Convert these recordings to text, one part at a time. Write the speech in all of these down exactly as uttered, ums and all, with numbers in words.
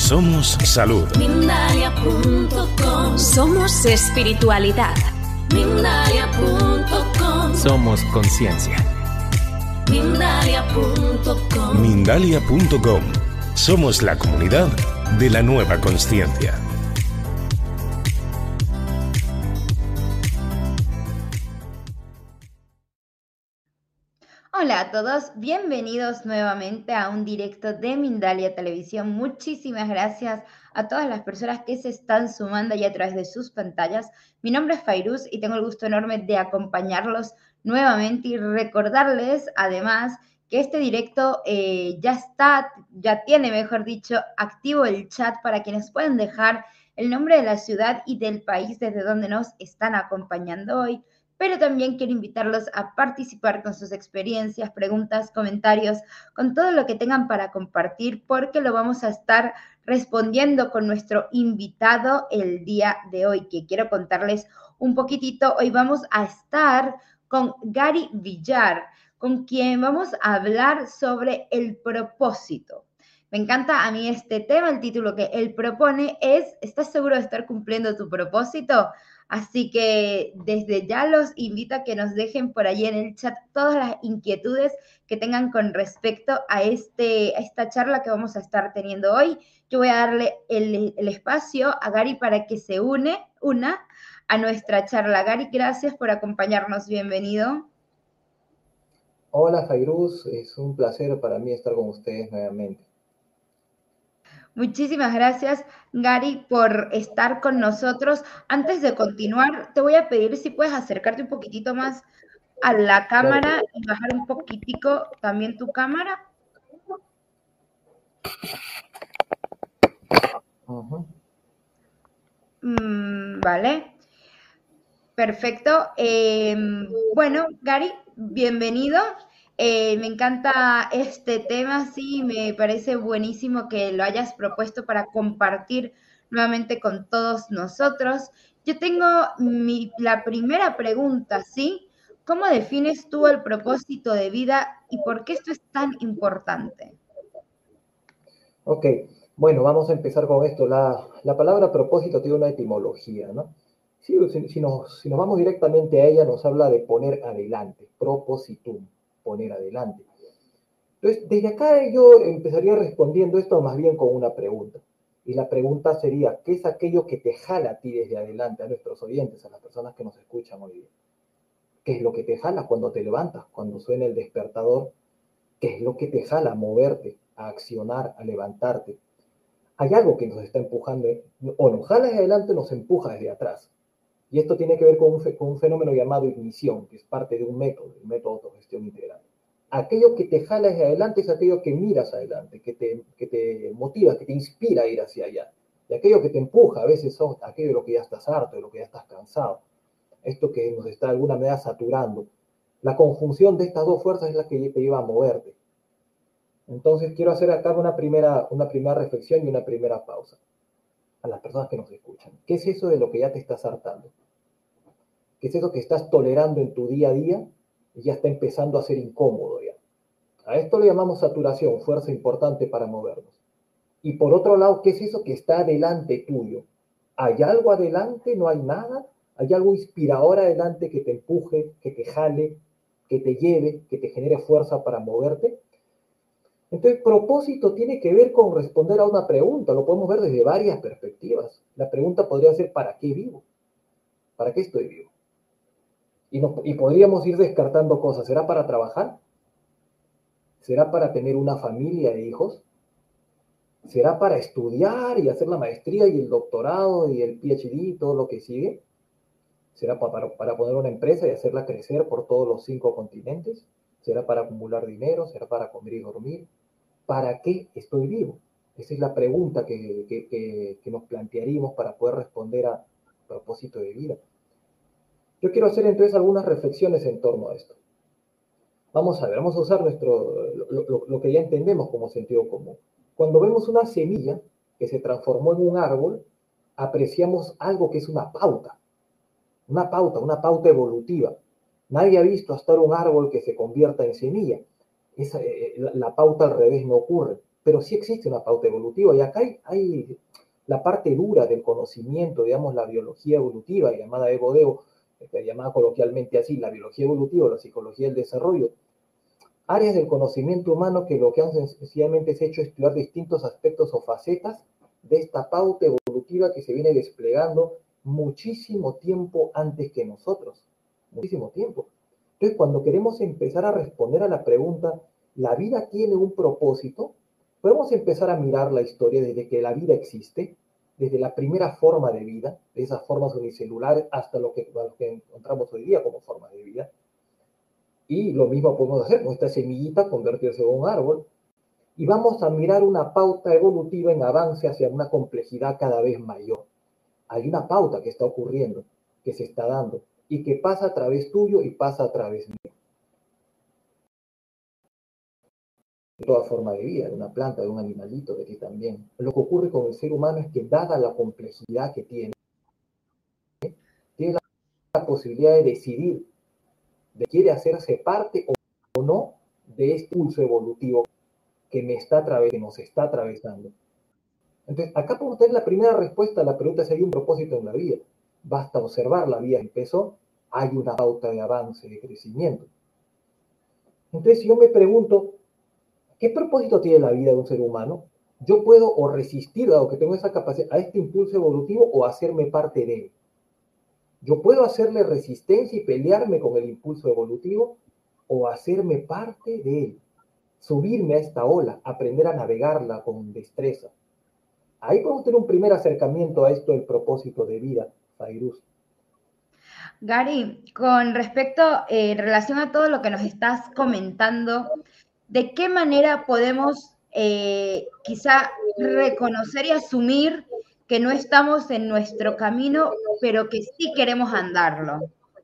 Somos salud. Mindalia punto com. Somos espiritualidad. Mindalia punto com. Somos conciencia. Mindalia punto com. Mindalia punto com. Somos la comunidad de la nueva consciencia. Hola a todos, bienvenidos nuevamente a un directo de Mindalia Televisión. Muchísimas gracias a todas las personas que se están sumando ya a través de sus pantallas. Mi nombre es Fairuz y tengo el gusto enorme de acompañarlos nuevamente y recordarles además que este directo eh, ya está, ya tiene, mejor dicho, activo el chat para quienes puedan dejar el nombre de la ciudad y del país desde donde nos están acompañando hoy. Pero también quiero invitarlos a participar con sus experiencias, preguntas, comentarios, con todo lo que tengan para compartir, porque lo vamos a estar respondiendo con nuestro invitado el día de hoy, que quiero contarles un poquitito. Hoy vamos a estar con Gary Villar, con quien vamos a hablar sobre el propósito. Me encanta a mí este tema, el título que él propone es, ¿estás seguro de estar cumpliendo tu propósito? Así que desde ya los invito a que nos dejen por allí en el chat todas las inquietudes que tengan con respecto a, este, a esta charla que vamos a estar teniendo hoy. Yo voy a darle el, el espacio a Gary para que se une, una a nuestra charla. Gary, gracias por acompañarnos. Bienvenido. Hola, Fairuz. Es un placer para mí estar con ustedes nuevamente. Muchísimas gracias, Gary, por estar con nosotros. Antes de continuar, te voy a pedir si puedes acercarte un poquitito más a la cámara y bajar un poquitico también tu cámara. Uh-huh. Mm, vale. Perfecto. Eh, bueno, Gary, bienvenido. Eh, me encanta este tema, sí, me parece buenísimo que lo hayas propuesto para compartir nuevamente con todos nosotros. Yo tengo mi, la primera pregunta, ¿sí? ¿Cómo defines tú el propósito de vida y por qué esto es tan importante? Ok, bueno, vamos a empezar con esto. La, la palabra propósito tiene una etimología, ¿no? Si, si, nos, si nos vamos directamente a ella, nos habla de poner adelante, propositum. Poner adelante. Entonces, desde acá yo empezaría respondiendo esto más bien con una pregunta. Y la pregunta sería, ¿qué es aquello que te jala a ti desde adelante, a nuestros oyentes, a las personas que nos escuchan hoy día? ¿Qué es lo que te jala cuando te levantas, cuando suena el despertador? ¿Qué es lo que te jala a moverte, a accionar, a levantarte? Hay algo que nos está empujando, o nos jala desde adelante o nos empuja desde atrás. Y esto tiene que ver con un, con un fenómeno llamado ignición, que es parte de un método, el método de autogestión integral. Aquello que te jala hacia adelante es aquello que miras adelante, que te, que te motiva, que te inspira a ir hacia allá. Y aquello que te empuja, a veces son aquello de lo que ya estás harto, de lo que ya estás cansado. Esto que nos está de alguna manera saturando. La conjunción de estas dos fuerzas es la que te lleva a moverte. Entonces quiero hacer acá una primera, una primera reflexión y una primera pausa. A las personas que nos escuchan. ¿Qué es eso de lo que ya te estás hartando? ¿Qué es eso que estás tolerando en tu día a día y ya está empezando a ser incómodo ya? A esto le llamamos saturación, fuerza importante para movernos. Y por otro lado, ¿qué es eso que está adelante tuyo? ¿Hay algo adelante? ¿No hay nada? ¿Hay algo inspirador adelante que te empuje, que te jale, que te lleve, que te genere fuerza para moverte? Entonces, propósito tiene que ver con responder a una pregunta. Lo podemos ver desde varias perspectivas. La pregunta podría ser, ¿para qué vivo? ¿Para qué estoy vivo? Y, no, y podríamos ir descartando cosas. ¿Será para trabajar? ¿Será para tener una familia de hijos? ¿Será para estudiar y hacer la maestría y el doctorado y el P H D y todo lo que sigue? ¿Será para, para poner una empresa y hacerla crecer por todos los cinco continentes? ¿Será para acumular dinero? ¿Será para comer y dormir? ¿Para qué estoy vivo? Esa es la pregunta que, que, que, que nos plantearíamos para poder responder a propósito de vida. Yo quiero hacer entonces algunas reflexiones en torno a esto. Vamos a ver, vamos a usar nuestro, lo, lo, lo que ya entendemos como sentido común. Cuando vemos una semilla que se transformó en un árbol, apreciamos algo que es una pauta. Una pauta, una pauta evolutiva. Nadie ha visto hasta ahora un árbol que se convierta en semilla. Esa, eh, la, la pauta al revés no ocurre. pero sí existe una pauta evolutiva. Y acá hay, hay la parte dura del conocimiento, digamos, la biología evolutiva, llamada Evo-Devo, llamada coloquialmente así, la biología evolutiva, la psicología del desarrollo. Áreas del conocimiento humano que lo que han sencillamente es hecho estudiar distintos aspectos o facetas de esta pauta evolutiva que se viene desplegando muchísimo tiempo antes que nosotros. Muchísimo tiempo. Entonces, cuando queremos empezar a responder a la pregunta, ¿la vida tiene un propósito? Podemos empezar a mirar la historia desde que la vida existe, desde la primera forma de vida, de esas formas unicelulares hasta lo que, lo que encontramos hoy día como forma de vida. Y lo mismo podemos hacer con esta semillita, convertirse en un árbol. Y vamos a mirar una pauta evolutiva en avance hacia una complejidad cada vez mayor. Hay una pauta que está ocurriendo, que se está dando, y que pasa a través tuyo y pasa a través mío. De toda forma de vida, de una planta, de un animalito, de ti también. Lo que ocurre con el ser humano es que, dada la complejidad que tiene, tiene la, la posibilidad de decidir de quiere hacerse parte o, o no de este pulso evolutivo que me está atravesando, que nos está atravesando. Entonces, acá podemos tener la primera respuesta a la pregunta si hay un propósito en la vida. Basta observar, la vida empezó, hay una pauta de avance, de crecimiento. Entonces, si yo me pregunto, ¿qué propósito tiene la vida de un ser humano? Yo puedo o resistir, dado que tengo esa capacidad, a este impulso evolutivo o hacerme parte de él. Yo puedo hacerle resistencia y pelearme con el impulso evolutivo o hacerme parte de él, subirme a esta ola, aprender a navegarla con destreza. Ahí podemos tener un primer acercamiento a esto del propósito de vida, Fairuz. Gary, con respecto, eh, en relación a todo lo que nos estás comentando, ¿de qué manera podemos eh, quizá reconocer y asumir que no estamos en nuestro camino, pero que sí queremos andarlo?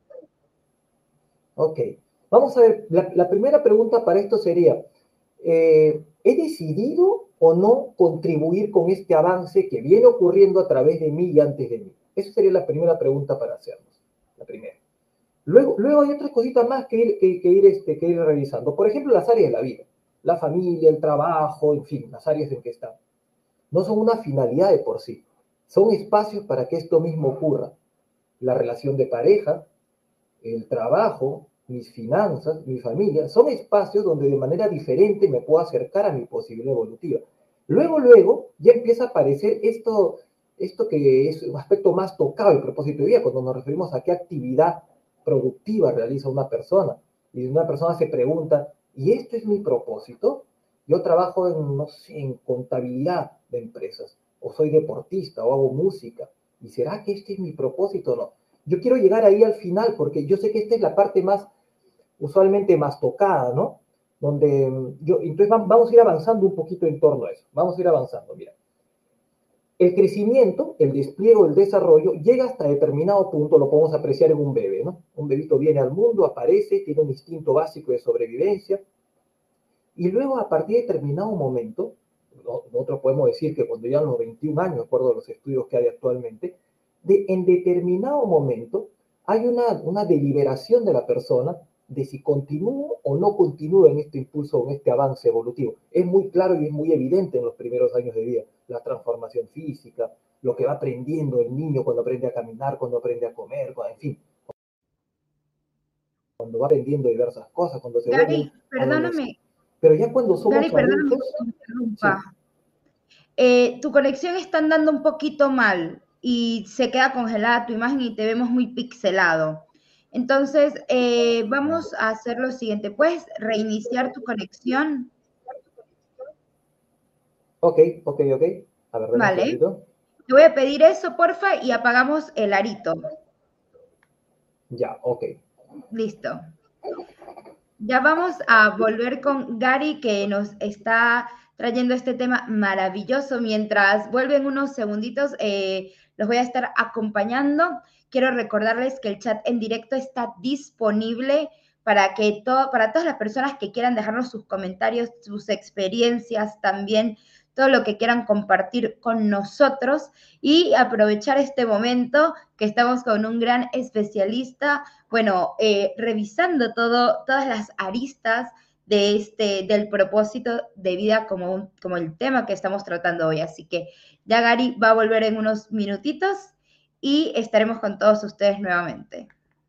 Ok, vamos a ver, la, la primera pregunta para esto sería, eh, ¿he decidido o no contribuir con este avance que viene ocurriendo a través de mí y antes de mí? Esa sería la primera pregunta para hacernos, la primera. Luego, luego hay otras cositas más que ir, que, que, ir, este, que ir revisando. Por ejemplo, las áreas de la vida, la familia, el trabajo, en fin, las áreas en que están. No son una finalidad de por sí. Son espacios para que esto mismo ocurra. La relación de pareja, el trabajo, mis finanzas, mi familia, son espacios donde de manera diferente me puedo acercar a mi posibilidad evolutiva. Luego, luego, ya empieza a aparecer esto, esto que es un aspecto más tocado del propósito de vida, cuando nos referimos a qué actividad productiva realiza una persona. Y una persona se pregunta, ¿y esto es mi propósito? Yo trabajo en, no sé, en contabilidad de empresas, o soy deportista, o hago música, ¿y será que este es mi propósito o no? Yo quiero llegar ahí al final, porque yo sé que esta es la parte más, usualmente más tocada, ¿no? Donde yo, entonces vamos a ir avanzando un poquito en torno a eso, vamos a ir avanzando, mira. El crecimiento, el despliegue, el desarrollo, llega hasta determinado punto, lo podemos apreciar en un bebé, ¿no? Un bebito viene al mundo, aparece, tiene un instinto básico de sobrevivencia, y luego a partir de determinado momento, nosotros podemos decir que cuando llegan los veintiún años, de acuerdo a los estudios que hay actualmente, de, en determinado momento hay una, una deliberación de la persona de si continúo o no continúo en este impulso, en este avance evolutivo. Es muy claro y es muy evidente en los primeros años de vida, la transformación física, lo que va aprendiendo el niño cuando aprende a caminar, cuando aprende a comer, cuando, en fin, cuando va aprendiendo diversas cosas, cuando se Gary, vuelve perdóname. Pero ya cuando somos Gary, perdóname adultos... que te interrumpa. Sí. Eh, tu conexión está andando un poquito mal y se queda congelada tu imagen y te vemos muy pixelado. Entonces, eh, vamos a hacer lo siguiente. ¿Puedes reiniciar tu conexión? Ok, ok, ok. A ver, vale. Te voy a pedir eso, porfa, y apagamos el arito. Ya, ok. Listo. Ya vamos a volver con Gary, que nos está trayendo este tema maravilloso. Mientras vuelven unos segunditos, eh, los voy a estar acompañando. Quiero recordarles que el chat en directo está disponible para, que todo, para todas las personas que quieran dejarnos sus comentarios, sus experiencias también, todo lo que quieran compartir con nosotros y aprovechar este momento que estamos con un gran especialista, bueno, eh, revisando todo, todas las aristas de este, del propósito de vida como, un, como el tema que estamos tratando hoy. Así que ya Gary va a volver en unos minutitos y estaremos con todos ustedes nuevamente.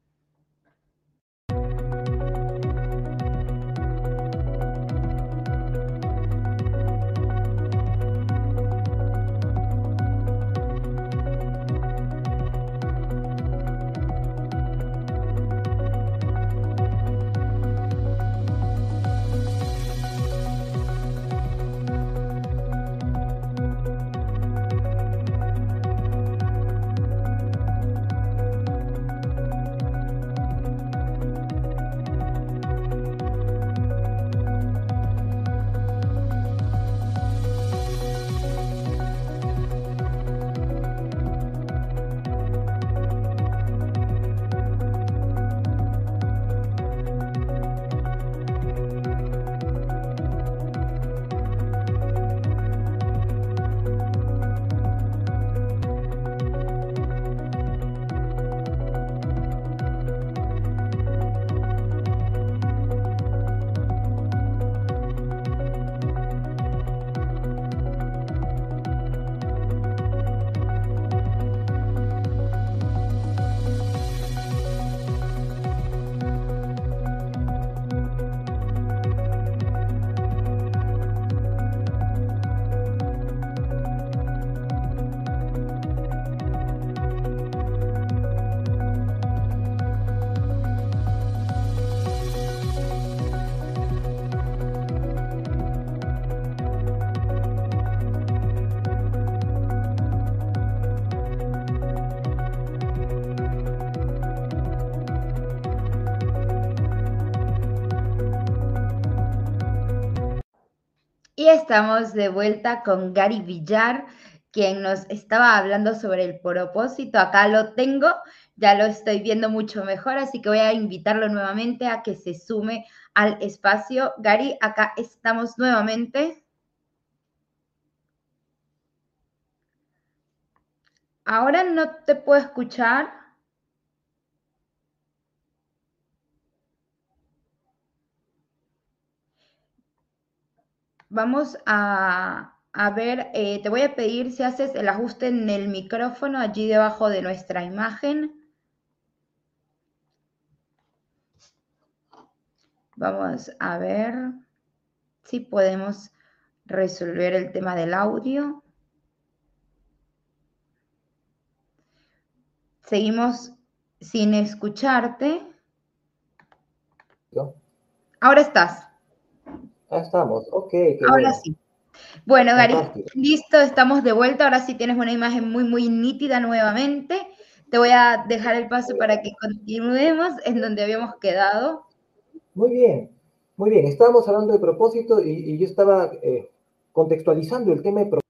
Y estamos de vuelta con Gary Villar, quien nos estaba hablando sobre el propósito. Acá lo tengo, ya lo estoy viendo mucho mejor, así que voy a invitarlo nuevamente a que se sume al espacio. Gary, acá estamos nuevamente. Ahora no te puedo escuchar. Vamos a, a ver, eh, te voy a pedir si haces el ajuste en el micrófono allí debajo de nuestra imagen. Vamos a ver si podemos resolver el tema del audio. Seguimos sin escucharte. ¿No? Ahora estás. Ah, estamos, ok. Qué Ahora bueno. sí. Bueno, Gary, Fantástico. listo, estamos de vuelta. Ahora sí tienes una imagen muy, muy nítida nuevamente. Te voy a dejar el paso para que continuemos en donde habíamos quedado. Muy bien, muy bien. Estábamos hablando de propósito y, y yo estaba eh, contextualizando el tema de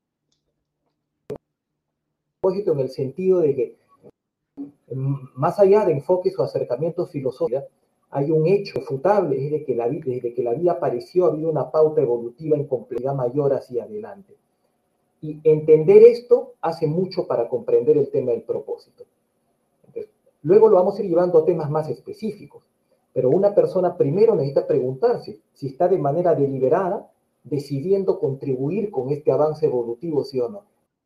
propósito en el sentido de que más allá de enfoques o acercamientos filosóficos, hay un hecho refutable, es de que la, desde que la vida apareció ha habido una pauta evolutiva en complejidad mayor hacia adelante. Y entender esto hace mucho para comprender el tema del propósito. Entonces, luego lo vamos a ir llevando a temas más específicos, pero una persona primero necesita preguntarse si está de manera deliberada decidiendo contribuir con este avance evolutivo, sí o no.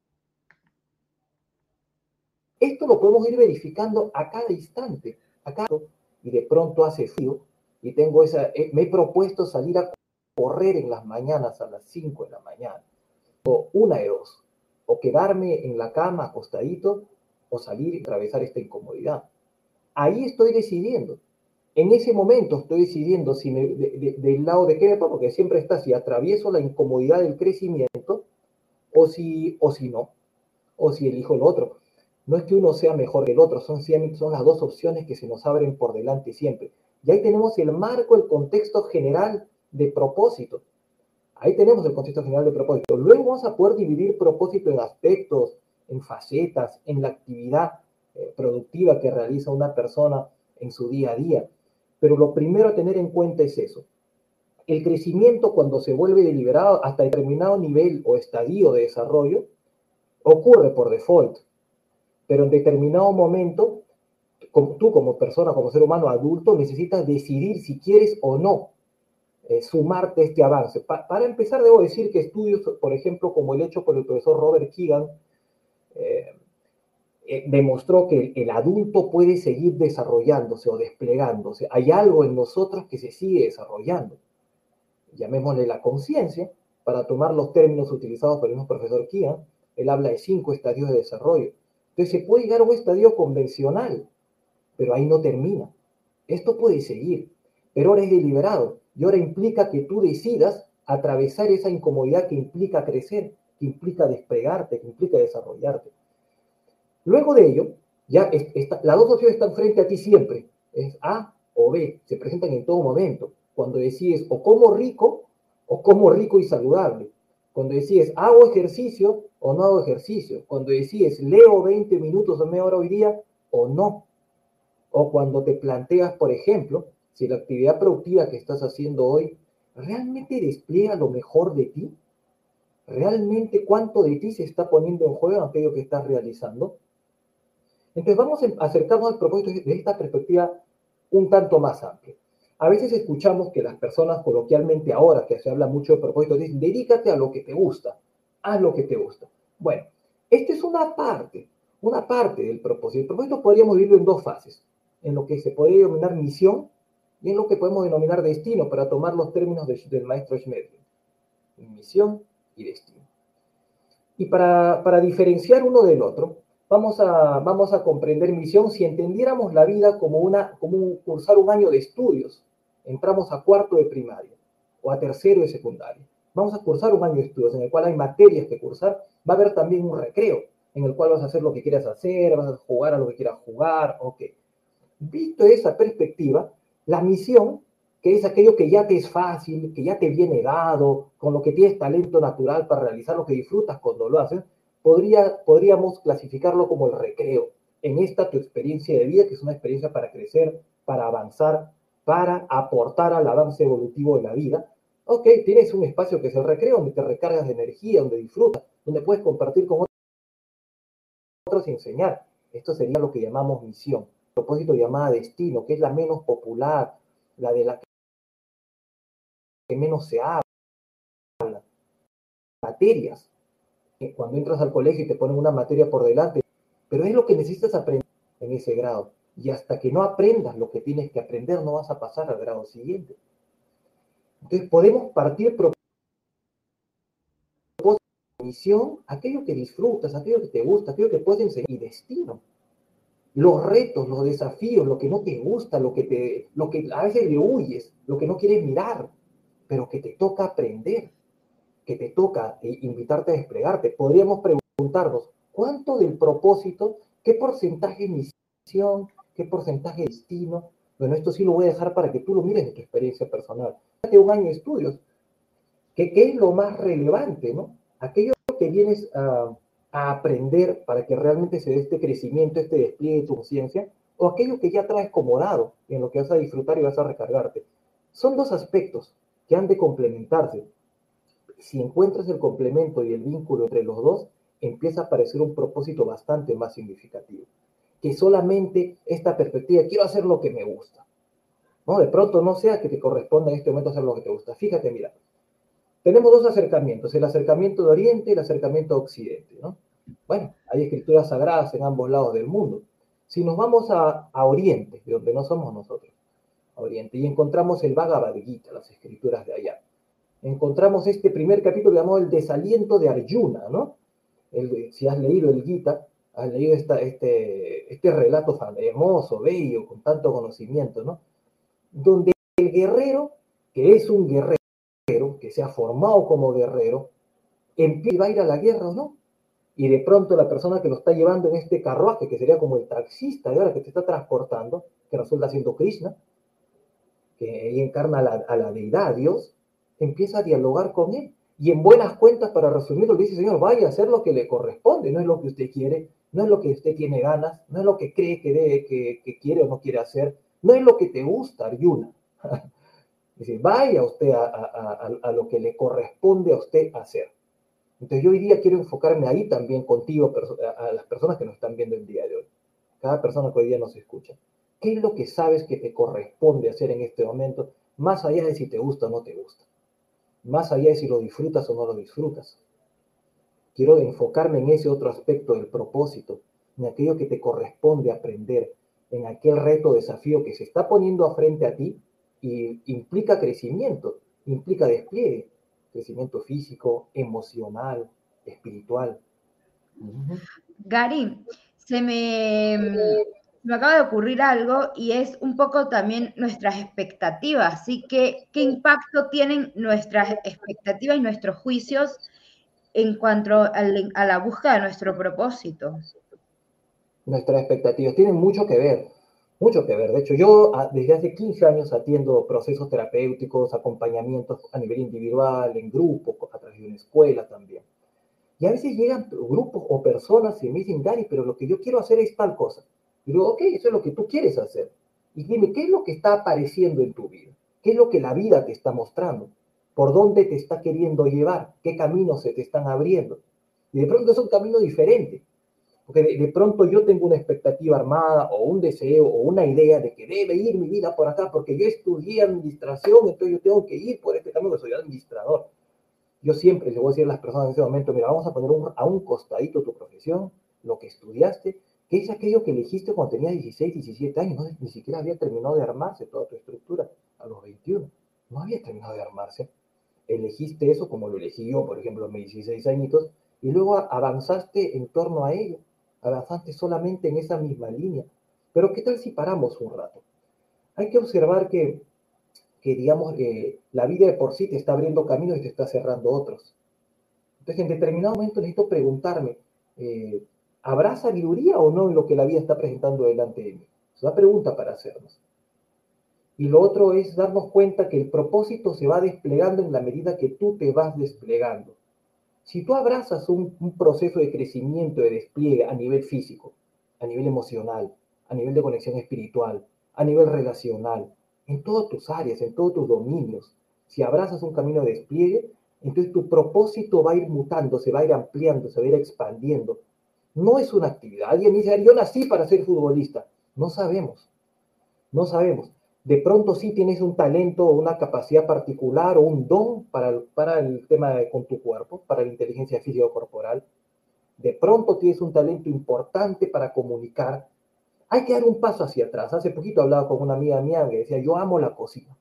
Esto lo podemos ir verificando a cada instante, a cada y de pronto hace frío y tengo esa, me he propuesto salir a correr en las mañanas a las cinco de la mañana, o una de dos, o quedarme en la cama acostadito, o salir y atravesar esta incomodidad. Ahí estoy decidiendo. En ese momento estoy decidiendo si me, de, de, del lado de qué me pongo, porque siempre está si atravieso la incomodidad del crecimiento, o si, o si no, o si elijo el otro. No es que uno sea mejor que el otro, son, son las dos opciones que se nos abren por delante siempre. Y ahí tenemos el marco, el contexto general de propósito. Ahí tenemos el contexto general de propósito. Luego vamos a poder dividir propósito en aspectos, en facetas, en la actividad eh, productiva que realiza una persona en su día a día. Pero lo primero a tener en cuenta es eso. El crecimiento, cuando se vuelve deliberado hasta determinado nivel o estadio de desarrollo, ocurre por default. Pero en determinado momento, tú como persona, como ser humano adulto, necesitas decidir si quieres o no eh, sumarte a este avance. Pa para empezar, debo decir que estudios, por ejemplo, como el hecho por el profesor Robert Keegan, eh, eh, demostró que el, el adulto puede seguir desarrollándose o desplegándose. Hay algo en nosotros que se sigue desarrollando. Llamémosle la conciencia, para tomar los términos utilizados por el mismo profesor Keegan. Él habla de cinco estadios de desarrollo. Entonces se puede llegar a un estadio convencional, pero ahí no termina. Esto puede seguir, pero ahora es deliberado y ahora implica que tú decidas atravesar esa incomodidad que implica crecer, que implica desplegarte, que implica desarrollarte. Luego de ello, ya está, las dos opciones están frente a ti siempre, es A o B, se presentan en todo momento. Cuando decides o como rico, o como rico y saludable. Cuando decides, ¿hago ejercicio o no hago ejercicio? Cuando decides, ¿leo veinte minutos o media hora hoy día o no? O cuando te planteas, por ejemplo, si la actividad productiva que estás haciendo hoy realmente despliega lo mejor de ti, realmente cuánto de ti se está poniendo en juego en aquello que estás realizando. Entonces vamos a acercarnos al propósito de esta perspectiva un tanto más amplia. A veces escuchamos que las personas coloquialmente ahora, que se habla mucho de propósito, dicen, dedícate a lo que te gusta, haz lo que te gusta. Bueno, esta es una parte, una parte del propósito. El propósito podríamos dividirlo en dos fases, en lo que se podría denominar misión y en lo que podemos denominar destino, para tomar los términos de, del maestro Schmedding. Misión y destino. Y para, para diferenciar uno del otro, vamos a, vamos a comprender misión si entendiéramos la vida como, una, como un, cursar un año de estudios. Entramos a cuarto de primaria o a tercero de secundaria. Vamos a cursar un año de estudios en el cual hay materias que cursar. Va a haber también un recreo en el cual vas a hacer lo que quieras hacer, vas a jugar a lo que quieras jugar. Ok. Visto esa perspectiva, la misión, que es aquello que ya te es fácil, que ya te viene dado, con lo que tienes talento natural para realizar lo que disfrutas cuando lo haces, podría, podríamos clasificarlo como el recreo. En esta tu experiencia de vida, que es una experiencia para crecer, para avanzar, para aportar al avance evolutivo de la vida. Ok, tienes un espacio que es el recreo, donde te recargas de energía, donde disfrutas, donde puedes compartir con otros y enseñar. Esto sería lo que llamamos misión. Propósito llamada destino, que es la menos popular, la de la que menos se habla. Materias. Cuando entras al colegio y te ponen una materia por delante, pero es lo que necesitas aprender en ese grado. Y hasta que no aprendas lo que tienes que aprender, no vas a pasar al grado siguiente. Entonces podemos partir propósito, misión, aquello que disfrutas, aquello que te gusta, aquello que puedes enseñar, y destino. Los retos, los desafíos, lo que no te gusta, lo que, te, lo que a veces le huyes, lo que no quieres mirar, pero que te toca aprender, que te toca invitarte a desplegarte. Podríamos preguntarnos, ¿cuánto del propósito, qué porcentaje de misión, qué porcentaje de destino? Bueno, esto sí lo voy a dejar para que tú lo mires en tu experiencia personal. De un año de estudios, ¿qué, qué es lo más relevante, no? Aquello que vienes a, a aprender para que realmente se dé este crecimiento, este despliegue de tu conciencia, o aquello que ya traes como dado, en lo que vas a disfrutar y vas a recargarte. Son dos aspectos que han de complementarse. Si encuentras el complemento y el vínculo entre los dos, empieza a aparecer un propósito bastante más significativo. Que solamente esta perspectiva, quiero hacer lo que me gusta. ¿No? De pronto no sea que te corresponda en este momento hacer lo que te gusta. Fíjate, mira, tenemos dos acercamientos, el acercamiento de Oriente y el acercamiento de Occidente, ¿no? Bueno, hay escrituras sagradas en ambos lados del mundo. Si nos vamos a, a Oriente, de donde no somos nosotros, a Oriente, y encontramos el Bhagavad Gita, las escrituras de allá, encontramos este primer capítulo llamado el desaliento de Arjuna, ¿no? El, si has leído el Gita, has leído esta, este, este relato hermoso, bello, con tanto conocimiento, ¿no? Donde el guerrero, que es un guerrero, que se ha formado como guerrero, empieza y va a ir a la guerra o no. Y de pronto la persona que lo está llevando en este carruaje, que sería como el taxista de ahora que te está transportando, que resulta siendo Krishna, que ahí encarna a la, a la deidad, a Dios, empieza a dialogar con él. Y en buenas cuentas, para resumirlo, le dice, Señor, vaya a hacer lo que le corresponde, no es lo que usted quiere, no es lo que usted tiene ganas, no es lo que cree que, debe, que, que quiere o no quiere hacer, no es lo que te gusta, Arjuna. Dice, vaya usted a, a, a, a lo que le corresponde a usted hacer. Entonces yo hoy día quiero enfocarme ahí también contigo, a, a las personas que nos están viendo el día de hoy. Cada persona que hoy día nos escucha. ¿Qué es lo que sabes que te corresponde hacer en este momento? más allá de si te gusta o no te gusta, más allá de si lo disfrutas o no lo disfrutas. Quiero enfocarme en ese otro aspecto del propósito, en aquello que te corresponde aprender, en aquel reto, desafío que se está poniendo frente a ti y implica crecimiento, implica despliegue, crecimiento físico, emocional, espiritual. Uh-huh. Gary, se me, me acaba de ocurrir algo y es un poco también nuestras expectativas, ¿sí? ¿Qué, qué impacto tienen nuestras expectativas y nuestros juicios en cuanto a, a la búsqueda de nuestro propósito? Nuestras expectativas tienen mucho que ver, mucho que ver. De hecho, yo desde hace quince años atiendo procesos terapéuticos, acompañamientos a nivel individual, en grupo, a través de una escuela también. Y a veces llegan grupos o personas y me dicen, Gary, pero lo que yo quiero hacer es tal cosa. Y digo, ok, eso es lo que tú quieres hacer. Y dime, ¿qué es lo que está apareciendo en tu vida? ¿Qué es lo que la vida te está mostrando? ¿Por dónde te está queriendo llevar? ¿Qué caminos se te están abriendo? Y de pronto es un camino diferente. Porque de, de pronto yo tengo una expectativa armada o un deseo o una idea de que debe ir mi vida por acá porque yo estudié administración, entonces yo tengo que ir por este camino, soy administrador. Yo siempre les voy a decir a las personas en ese momento, mira, vamos a poner un, a un costadito tu profesión, lo que estudiaste, que es aquello que elegiste cuando tenías dieciséis, diecisiete años, ¿no? Ni siquiera había terminado de armarse toda tu estructura a los veintiuno, no había terminado de armarse. Elegiste eso como lo elegí yo, por ejemplo, a mis dieciséis añitos, y luego avanzaste en torno a ello, avanzaste solamente en esa misma línea. Pero ¿qué tal si paramos un rato? Hay que observar que que digamos eh, la vida de por sí te está abriendo caminos y te está cerrando otros. Entonces, en determinado momento necesito preguntarme, eh, ¿habrá sabiduría o no en lo que la vida está presentando delante de mí? Es una pregunta para hacernos. Y lo otro es darnos cuenta que el propósito se va desplegando en la medida que tú te vas desplegando. Si tú abrazas un, un proceso de crecimiento, de despliegue a nivel físico, a nivel emocional, a nivel de conexión espiritual, a nivel relacional, en todas tus áreas, en todos tus dominios, si abrazas un camino de despliegue, entonces tu propósito va a ir mutando, se va a ir ampliando, se va a ir expandiendo. No es una actividad. Alguien dice, yo nací para ser futbolista. No sabemos, no sabemos. De pronto sí tienes un talento o una capacidad particular o un don para el, para el tema de, con tu cuerpo, para la inteligencia física o corporal. De pronto tienes un talento importante para comunicar. Hay que dar un paso hacia atrás. Hace poquito hablaba con una amiga mía que decía, yo amo la cocina.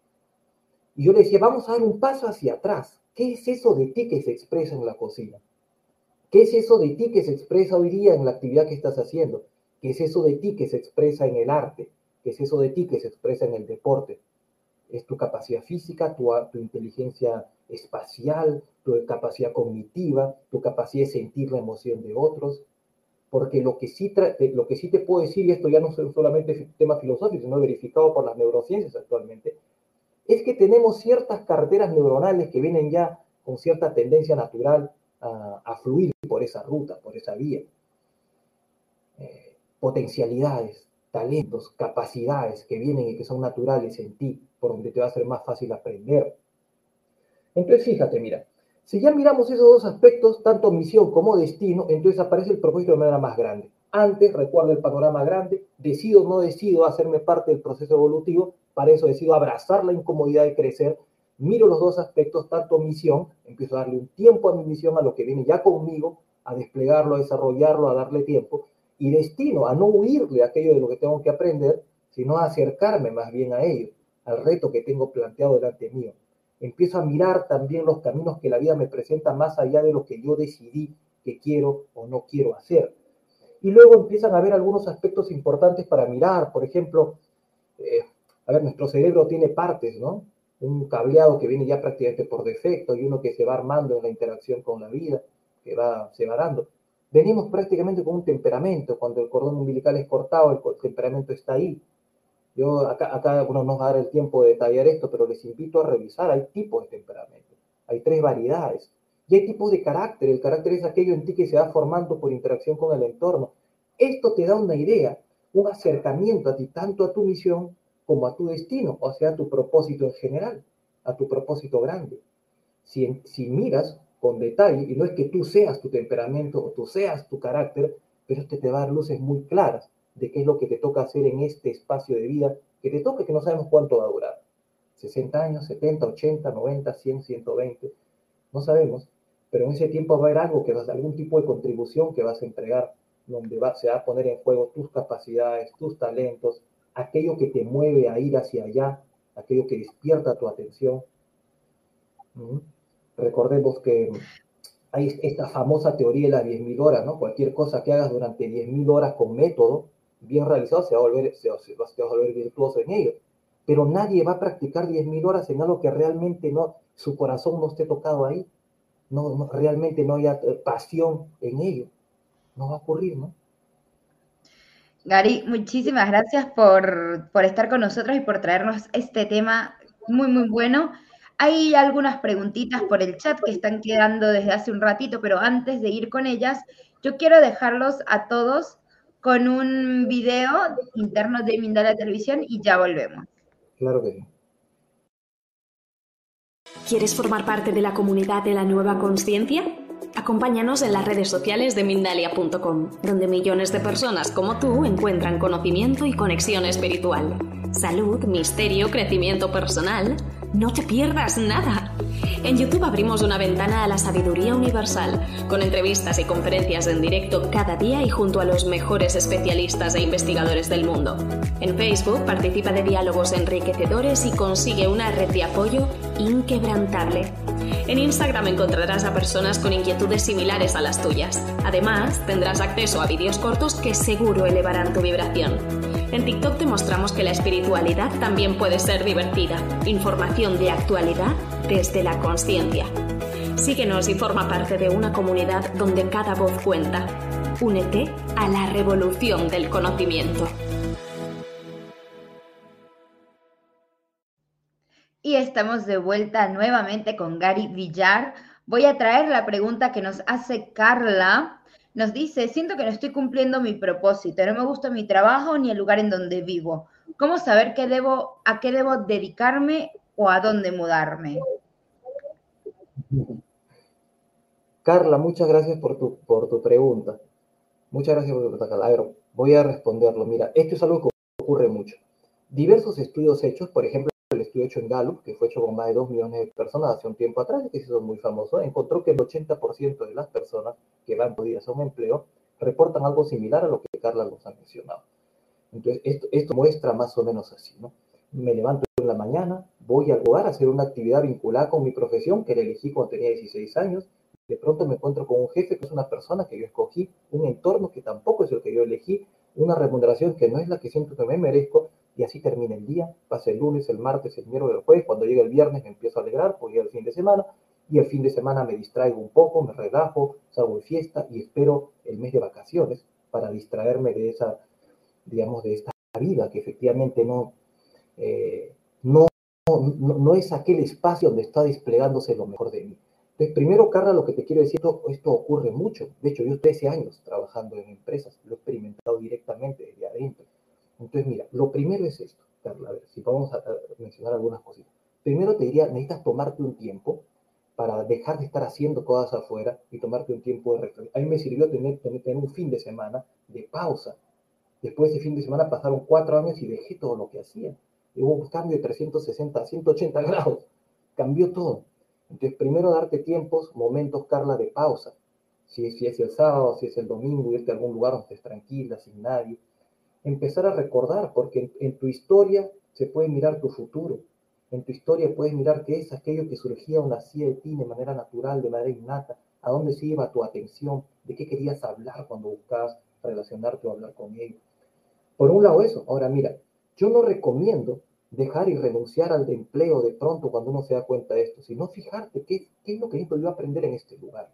Y yo le decía, vamos a dar un paso hacia atrás. ¿Qué es eso de ti que se expresa en la cocina? ¿Qué es eso de ti que se expresa hoy día en la actividad que estás haciendo? ¿Qué es eso de ti que se expresa en el arte? ¿Qué es eso de ti que se expresa en el deporte? Es tu capacidad física, tu, tu inteligencia espacial, tu capacidad cognitiva, tu capacidad de sentir la emoción de otros. Porque lo que, sí lo que sí te puedo decir, y esto ya no es solamente tema filosófico, sino verificado por las neurociencias actualmente, es que tenemos ciertas carreteras neuronales que vienen ya con cierta tendencia natural a, a fluir por esa ruta, por esa vía. Eh, potencialidades, talentos, capacidades que vienen y que son naturales en ti, por donde te va a ser más fácil aprender. Entonces, fíjate, mira, si ya miramos esos dos aspectos, tanto misión como destino, entonces aparece el propósito de manera más grande. Antes, recuerdo el panorama grande, decido o no decido hacerme parte del proceso evolutivo, para eso decido abrazar la incomodidad de crecer, miro los dos aspectos, tanto misión, empiezo a darle un tiempo a mi misión, a lo que viene ya conmigo, a desplegarlo, a desarrollarlo, a darle tiempo, y destino a no huirle a aquello de lo que tengo que aprender, sino a acercarme más bien a ello, al reto que tengo planteado delante mío. Empiezo a mirar también los caminos que la vida me presenta más allá de lo que yo decidí que quiero o no quiero hacer. Y luego empiezan a haber algunos aspectos importantes para mirar. Por ejemplo, eh, a ver, nuestro cerebro tiene partes, ¿no? Un cableado que viene ya prácticamente por defecto y uno que se va armando en la interacción con la vida, que va, se va dando. Venimos prácticamente con un temperamento. Cuando el cordón umbilical es cortado, el, el temperamento está ahí. Yo acá, acá bueno, no nos va a dar el tiempo de detallar esto, pero les invito a revisar. Hay tipos de temperamento, hay tres variedades. Y hay tipos de carácter. El carácter es aquello en ti que se va formando por interacción con el entorno. Esto te da una idea, un acercamiento a ti, tanto a tu misión como a tu destino, o sea, a tu propósito en general, a tu propósito grande. Si, si miras con detalle, y no es que tú seas tu temperamento o tú seas tu carácter, pero este te va a dar luces muy claras de qué es lo que te toca hacer en este espacio de vida que te toca, que no sabemos cuánto va a durar. sesenta años, setenta, ochenta, noventa, cien, ciento veinte, no sabemos, pero en ese tiempo va a haber algo que vas, algún tipo de contribución que vas a entregar, donde va, se va a poner en juego tus capacidades, tus talentos, aquello que te mueve a ir hacia allá, aquello que despierta tu atención. ¿Mm? Recordemos que hay esta famosa teoría de las diez mil horas, ¿no? Cualquier cosa que hagas durante diez mil horas con método, bien realizado, se va a volver, se, se, se va a volver virtuoso en ello. Pero nadie va a practicar diez mil horas en algo que realmente no, su corazón no esté tocado ahí, no, no, realmente no haya pasión en ello. No va a ocurrir, ¿no? Gary, muchísimas gracias por, por estar con nosotros y por traernos este tema muy, muy bueno. Hay algunas preguntitas por el chat que están quedando desde hace un ratito, pero antes de ir con ellas, yo quiero dejarlos a todos con un video interno de Mindalia Televisión y ya volvemos. Claro que sí. ¿Quieres formar parte de la comunidad de la nueva consciencia? Acompáñanos en las redes sociales de Mindalia punto com, donde millones de personas como tú encuentran conocimiento y conexión espiritual, salud, misterio, crecimiento personal. No te pierdas nada. En YouTube abrimos una ventana a la sabiduría universal, con entrevistas y conferencias en directo cada día y junto a los mejores especialistas e investigadores del mundo. En Facebook participa de diálogos enriquecedores y consigue una red de apoyo inquebrantable. En Instagram encontrarás a personas con inquietudes similares a las tuyas. Además, tendrás acceso a vídeos cortos que seguro elevarán tu vibración. En TikTok te mostramos que la espiritualidad también puede ser divertida. Información de actualidad desde la consciencia. Síguenos y forma parte de una comunidad donde cada voz cuenta. Únete a la revolución del conocimiento. Y estamos de vuelta nuevamente con Gary Villar. Voy a traer la pregunta que nos hace Carla. Nos dice, siento que no estoy cumpliendo mi propósito, no me gusta mi trabajo ni el lugar en donde vivo. ¿Cómo saber qué debo, a qué debo dedicarme o a dónde mudarme? Carla, muchas gracias por tu, por tu pregunta. Muchas gracias por tu pregunta, Carla. A ver, voy a responderlo. Mira, esto es algo que ocurre mucho. Diversos estudios hechos, por ejemplo, el estudio hecho en Gallup, que fue hecho con más de dos millones de personas hace un tiempo atrás, que se hizo muy famoso, encontró que el ochenta por ciento de las personas que van por días a un empleo reportan algo similar a lo que Carla nos ha mencionado. Entonces, esto, esto muestra más o menos así, ¿no? Me levanto en la mañana, voy al lugar a hacer una actividad vinculada con mi profesión, que la elegí cuando tenía dieciséis años, de pronto me encuentro con un jefe que es una persona que yo escogí, un entorno que tampoco es el que yo elegí, una remuneración que no es la que siento que me merezco, y así termina el día, pasa el lunes, el martes, el miércoles, el jueves, cuando llega el viernes me empiezo a alegrar, porque llega el fin de semana, y el fin de semana me distraigo un poco, me relajo, salgo de fiesta y espero el mes de vacaciones para distraerme de esa, digamos, de esta vida que efectivamente no, eh, no, no, no es aquel espacio donde está desplegándose lo mejor de mí. Entonces, primero, Carla, lo que te quiero decir, esto, esto ocurre mucho. De hecho, yo trece años trabajando en empresas, lo he experimentado directamente desde adentro. Entonces, mira, lo primero es esto, Carla, a ver, si vamos a, a mencionar algunas cositas. Primero te diría, necesitas tomarte un tiempo para dejar de estar haciendo cosas afuera y tomarte un tiempo de reflexión. A mí me sirvió tener, tener, tener un fin de semana de pausa. Después de ese fin de semana pasaron cuatro años y dejé todo lo que hacía. Y hubo un cambio de trescientos sesenta a ciento ochenta grados. Cambió todo. Entonces, primero darte tiempos, momentos, Carla, de pausa. Si, si es el sábado, si es el domingo, irte a algún lugar donde estés tranquila, sin nadie. Empezar a recordar, porque en, en tu historia se puede mirar tu futuro. En tu historia puedes mirar qué es aquello que surgía o nacía de ti de manera natural, de manera innata, a dónde se iba tu atención, de qué querías hablar cuando buscabas relacionarte o hablar con ellos. Por un lado eso. Ahora mira, yo no recomiendo dejar y renunciar al empleo de pronto cuando uno se da cuenta de esto, sino fijarte qué, qué es lo que necesito yo aprender en este lugar.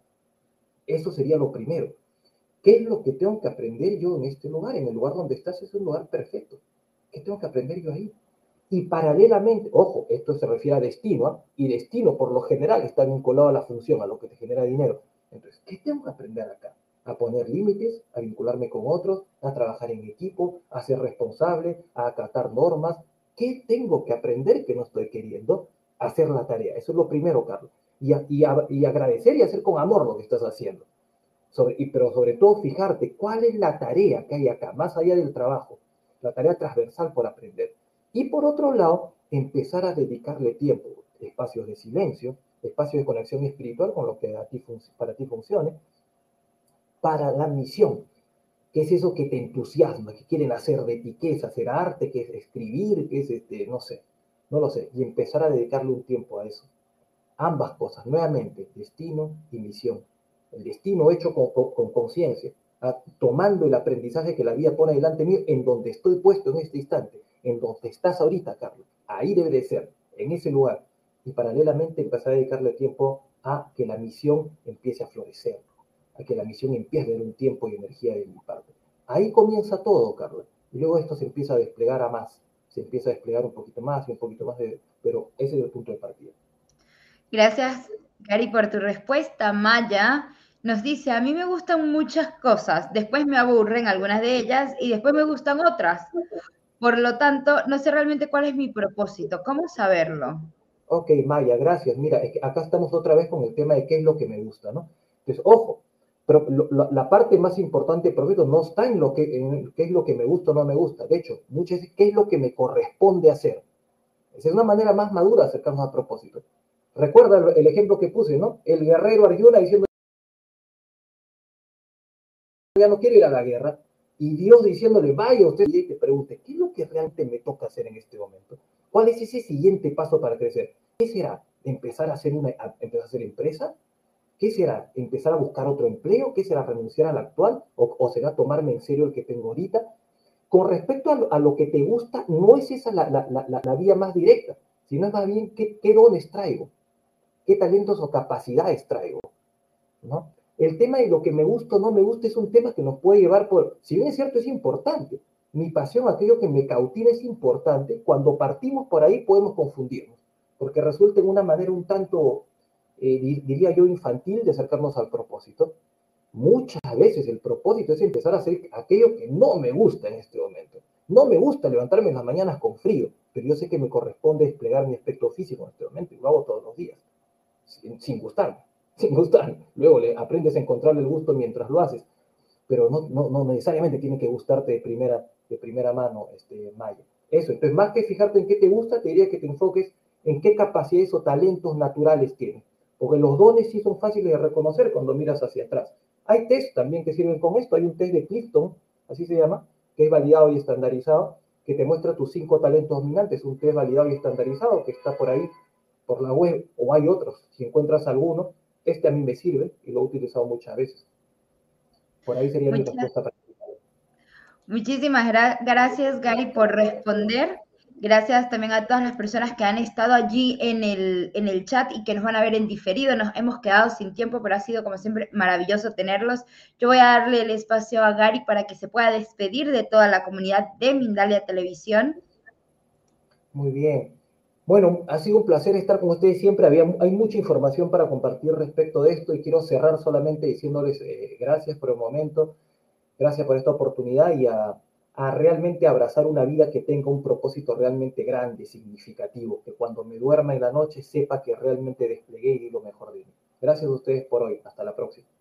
Eso sería lo primero. ¿Qué es lo que tengo que aprender yo en este lugar? En el lugar donde estás es un lugar perfecto. ¿Qué tengo que aprender yo ahí? Y paralelamente, ojo, esto se refiere a destino, ¿eh? Y destino por lo general está vinculado a la función, a lo que te genera dinero. Entonces, ¿qué tengo que aprender acá? A poner límites, a vincularme con otros, a trabajar en equipo, a ser responsable, a acatar normas. ¿Qué tengo que aprender que no estoy queriendo? Hacer la tarea. Eso es lo primero, Carlos. Y, a, y, a, y agradecer y hacer con amor lo que estás haciendo. Sobre, y, pero sobre todo fijarte cuál es la tarea que hay acá, más allá del trabajo, la tarea transversal por aprender. Y por otro lado, empezar a dedicarle tiempo, espacios de silencio, espacios de conexión espiritual con lo que a ti, para ti funcione, para la misión. ¿Qué es eso que te entusiasma? ¿Qué quieren hacer de ti? ¿Qué es hacer arte? ¿Qué es escribir? ¿Qué es, este, no sé, no lo sé? Y empezar a dedicarle un tiempo a eso. Ambas cosas, nuevamente, destino y misión. El destino hecho con conciencia, tomando el aprendizaje que la vida pone delante mío, en donde estoy puesto en este instante, en donde estás ahorita, Carlos. Ahí debe de ser, en ese lugar. Y paralelamente empezar a dedicarle tiempo a que la misión empiece a florecer, a que la misión empiece a dar un tiempo y energía de mi parte. Ahí comienza todo, Carlos. Y luego esto se empieza a desplegar a más. Se empieza a desplegar un poquito más y un poquito más, de, pero ese es el punto de partida. Gracias, Gary, por tu respuesta. Maya nos dice, a mí me gustan muchas cosas, después me aburren algunas de ellas y después me gustan otras. Por lo tanto, no sé realmente cuál es mi propósito. ¿Cómo saberlo? Ok, Maya, gracias. Mira, es que acá estamos otra vez con el tema de qué es lo que me gusta, ¿no? Entonces, ojo, pero lo, la, la parte más importante del propósito no está en lo que en qué es lo que me gusta o no me gusta. De hecho, muchas veces, ¿qué es lo que me corresponde hacer? Esa es una manera más madura de acercarnos al propósito. Recuerda el, el ejemplo que puse, ¿no? El guerrero Arjuna diciendo, ya no quiero ir a la guerra. Y Dios diciéndole, vaya usted, y te pregunte, ¿qué es lo que realmente me toca hacer en este momento? ¿Cuál es ese siguiente paso para crecer? ¿Qué será? ¿Empezar a hacer una a, empezar a hacer empresa? ¿Qué será? ¿Empezar a buscar otro empleo? ¿Qué será? ¿Renunciar al actual? ¿O, o será tomarme en serio el que tengo ahorita? Con respecto a lo, a lo que te gusta, no es esa la, la, la, la vía más directa, sino es más bien qué, qué dones traigo, qué talentos o capacidades traigo, ¿no? El tema de lo que me gusta o no me gusta es un tema que nos puede llevar por, si bien es cierto, es importante. Mi pasión, aquello que me cautiva es importante. Cuando partimos por ahí podemos confundirnos, porque resulta en una manera un tanto, eh, diría yo, infantil de acercarnos al propósito. Muchas veces el propósito es empezar a hacer aquello que no me gusta en este momento. No me gusta levantarme en las mañanas con frío, pero yo sé que me corresponde desplegar mi aspecto físico en este momento y lo hago todos los días, sin, sin gustarme. sin gustar. Luego le aprendes a encontrarle el gusto mientras lo haces, pero no, no, no necesariamente tiene que gustarte de primera, de primera mano, este, Maya. Eso, entonces más que fijarte en qué te gusta, te diría que te enfoques en qué capacidades o talentos naturales tienes, porque los dones sí son fáciles de reconocer cuando miras hacia atrás. Hay test también que sirven con esto, hay un test de Clifton, así se llama, que es validado y estandarizado, que te muestra tus cinco talentos dominantes, un test validado y estandarizado que está por ahí, por la web, o hay otros, si encuentras alguno. Este a mí me sirve y lo he utilizado muchas veces. Por ahí sería Muchas, mi respuesta para ti. Muchísimas gra gracias, Gary, por responder. Gracias también a todas las personas que han estado allí en el, en el chat y que nos van a ver en diferido. Nos hemos quedado sin tiempo, pero ha sido, como siempre, maravilloso tenerlos. Yo voy a darle el espacio a Gary para que se pueda despedir de toda la comunidad de Mindalia Televisión. Muy bien. Bueno, ha sido un placer estar con ustedes siempre. Había, hay mucha información para compartir respecto de esto y quiero cerrar solamente diciéndoles eh, gracias por el momento, gracias por esta oportunidad y a, a realmente abrazar una vida que tenga un propósito realmente grande, significativo, que cuando me duerma en la noche sepa que realmente desplegué y di lo mejor de mí. Gracias a ustedes por hoy. Hasta la próxima.